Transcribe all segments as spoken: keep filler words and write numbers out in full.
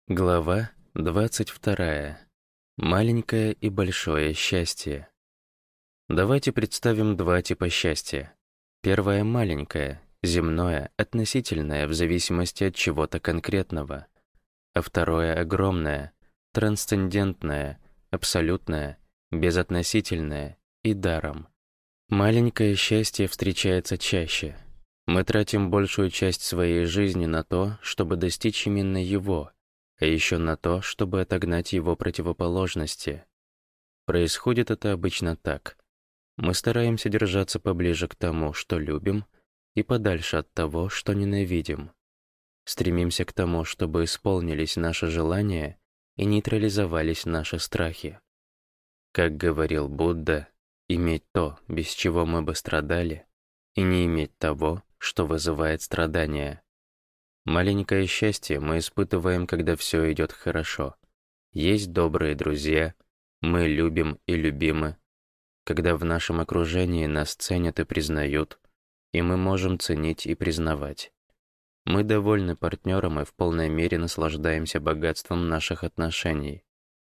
Глава двадцать вторая. Маленькое и большое счастье. Давайте представим два типа счастья. Первое — маленькое, земное, относительное в зависимости от чего-то конкретного. А второе — огромное, трансцендентное, абсолютное, безотносительное и даром. Маленькое счастье встречается чаще. Мы тратим большую часть своей жизни на то, чтобы достичь именно его, а еще на то, чтобы отогнать его противоположности. Происходит это обычно так. Мы стараемся держаться поближе к тому, что любим, и подальше от того, что ненавидим. Стремимся к тому, чтобы исполнились наши желания и нейтрализовались наши страхи. Как говорил Будда, иметь то, без чего мы бы страдали, и не иметь того, что вызывает страдания. Маленькое счастье мы испытываем, когда все идет хорошо. Есть добрые друзья, мы любим и любимы, когда в нашем окружении нас ценят и признают, и мы можем ценить и признавать. Мы довольны партнером и в полной мере наслаждаемся богатством наших отношений.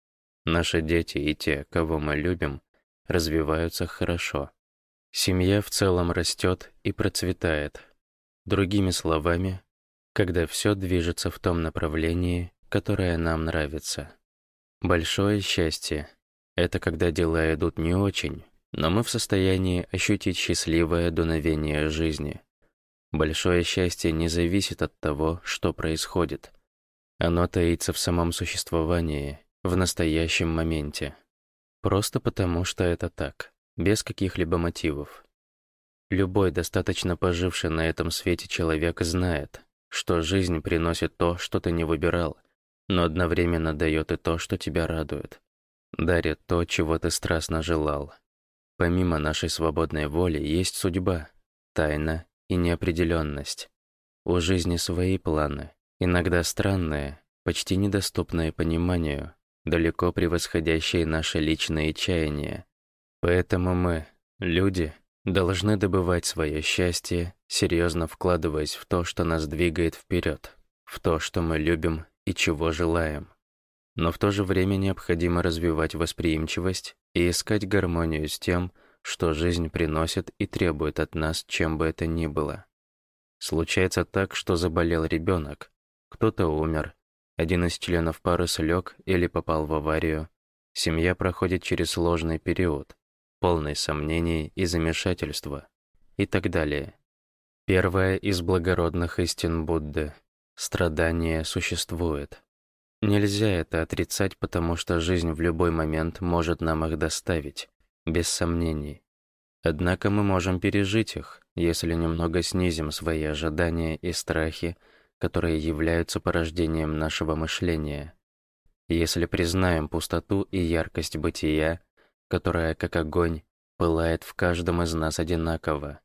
Наши дети и те, кого мы любим, развиваются хорошо. Семья в целом растет и процветает. Другими словами, когда все движется в том направлении, которое нам нравится. Большое счастье — это когда дела идут не очень, но мы в состоянии ощутить счастливое дуновение жизни. Большое счастье не зависит от того, что происходит. Оно таится в самом существовании, в настоящем моменте. Просто потому, что это так, без каких-либо мотивов. Любой достаточно поживший на этом свете человек знает, что жизнь приносит то, что ты не выбирал, но одновременно дает и то, что тебя радует. Дарит то, чего ты страстно желал. Помимо нашей свободной воли есть судьба, тайна и неопределенность. У жизни свои планы, иногда странные, почти недоступные пониманию, далеко превосходящие наши личные чаяния. Поэтому мы, люди, должны добывать свое счастье, серьезно вкладываясь в то, что нас двигает вперед, в то, что мы любим и чего желаем. Но в то же время необходимо развивать восприимчивость и искать гармонию с тем, что жизнь приносит и требует от нас, чем бы это ни было. Случается так, что заболел ребенок, кто-то умер, один из членов пары слег или попал в аварию, семья проходит через сложный период, полный сомнений и замешательства, и так далее. Первая из благородных истин Будды — страдание существует. Нельзя это отрицать, потому что жизнь в любой момент может нам их доставить, без сомнений. Однако мы можем пережить их, если немного снизим свои ожидания и страхи, которые являются порождением нашего мышления. Если признаем пустоту и яркость бытия, которая, как огонь, пылает в каждом из нас одинаково.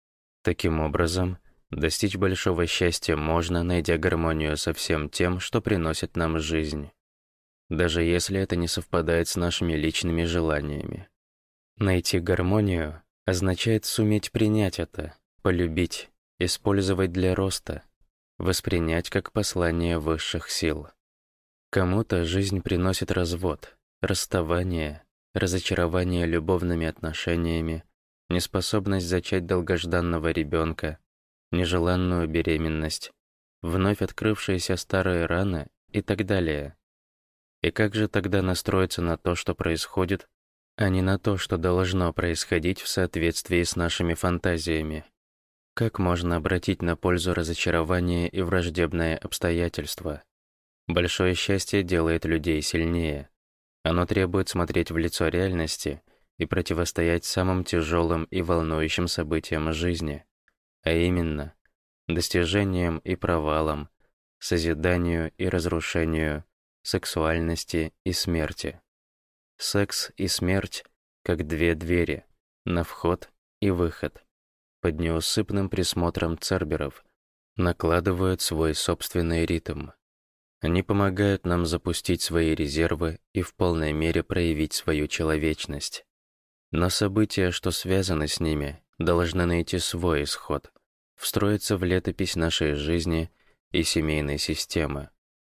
Таким образом, достичь большого счастья можно, найдя гармонию со всем тем, что приносит нам жизнь, даже если это не совпадает с нашими личными желаниями. Найти гармонию означает суметь принять это, полюбить, использовать для роста, воспринять как послание высших сил. Кому-то жизнь приносит развод, расставание, разочарование любовными отношениями, неспособность зачать долгожданного ребенка, нежеланную беременность, вновь открывшиеся старые раны и так далее. И как же тогда настроиться на то, что происходит, а не на то, что должно происходить в соответствии с нашими фантазиями? Как можно обратить на пользу разочарование и враждебные обстоятельства? Большое счастье делает людей сильнее. Оно требует смотреть в лицо реальности и противостоять самым тяжелым и волнующим событиям жизни, а именно достижениям и провалам, созиданию и разрушению, сексуальности и смерти. Секс и смерть как две двери, на вход и выход, под неусыпным присмотром церберов, накладывают свой собственный ритм. Они помогают нам запустить свои резервы и в полной мере проявить свою человечность. Но события, что связаны с ними, должны найти свой исход, встроиться в летопись нашей жизни и семейной системы.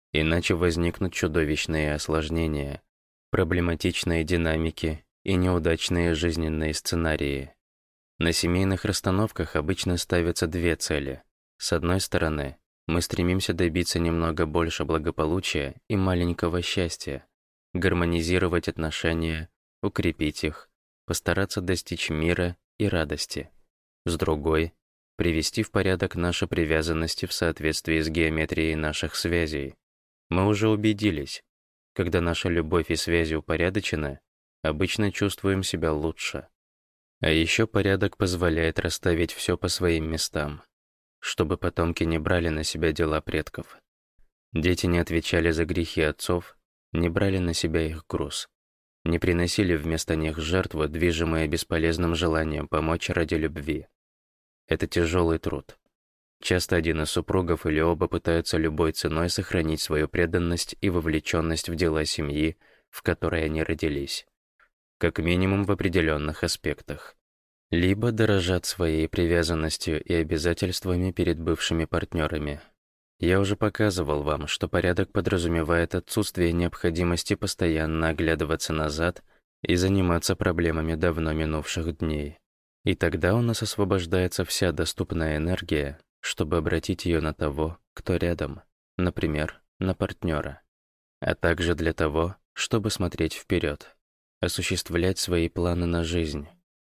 Иначе возникнут чудовищные осложнения, проблематичные динамики и неудачные жизненные сценарии. На семейных расстановках обычно ставятся две цели. С одной стороны, мы стремимся добиться немного больше благополучия и маленького счастья, гармонизировать отношения, укрепить их, постараться достичь мира и радости. С другой, привести в порядок наши привязанности в соответствии с геометрией наших связей. Мы уже убедились, когда наша любовь и связи упорядочены, обычно чувствуем себя лучше. А еще порядок позволяет расставить все по своим местам, чтобы потомки не брали на себя дела предков. Дети не отвечали за грехи отцов, не брали на себя их груз, не приносили вместо них жертву, движимые бесполезным желанием помочь ради любви. Это тяжелый труд. Часто один из супругов или оба пытаются любой ценой сохранить свою преданность и вовлеченность в дела семьи, в которой они родились, как минимум в определенных аспектах. Либо дорожат своей привязанностью и обязательствами перед бывшими партнерами. Я уже показывал вам, что порядок подразумевает отсутствие необходимости постоянно оглядываться назад и заниматься проблемами давно минувших дней. И тогда у нас освобождается вся доступная энергия, чтобы обратить ее на того, кто рядом, например, на партнера, а также для того, чтобы смотреть вперед, осуществлять свои планы на жизнь.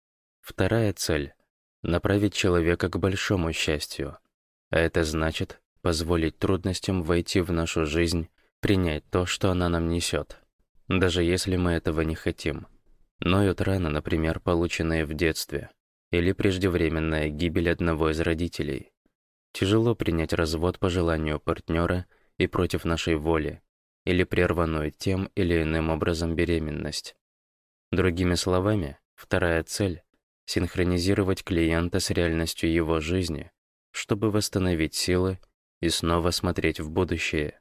Вторая цель — направить человека к большому счастью, а это значит позволить трудностям войти в нашу жизнь, принять то, что она нам несет, даже если мы этого не хотим. Ноют раны, например, полученные в детстве, или преждевременная гибель одного из родителей. Тяжело принять развод по желанию партнера и против нашей воли, или прерванную тем или иным образом беременность. Другими словами, вторая цель — синхронизировать клиента с реальностью его жизни, чтобы восстановить силы и снова смотреть в будущее.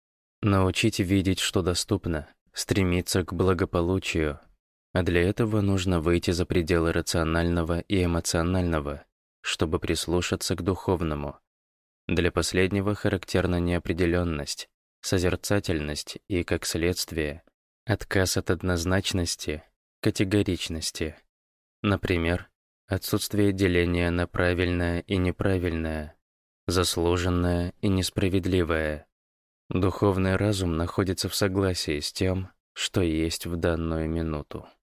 Научить видеть, что доступно, стремиться к благополучию, а для этого нужно выйти за пределы рационального и эмоционального, чтобы прислушаться к духовному. Для последнего характерна неопределенность, созерцательность и, как следствие, отказ от однозначности, категоричности. Например, отсутствие деления на правильное и неправильное, заслуженное и несправедливое. Духовный разум находится в согласии с тем, что есть в данную минуту.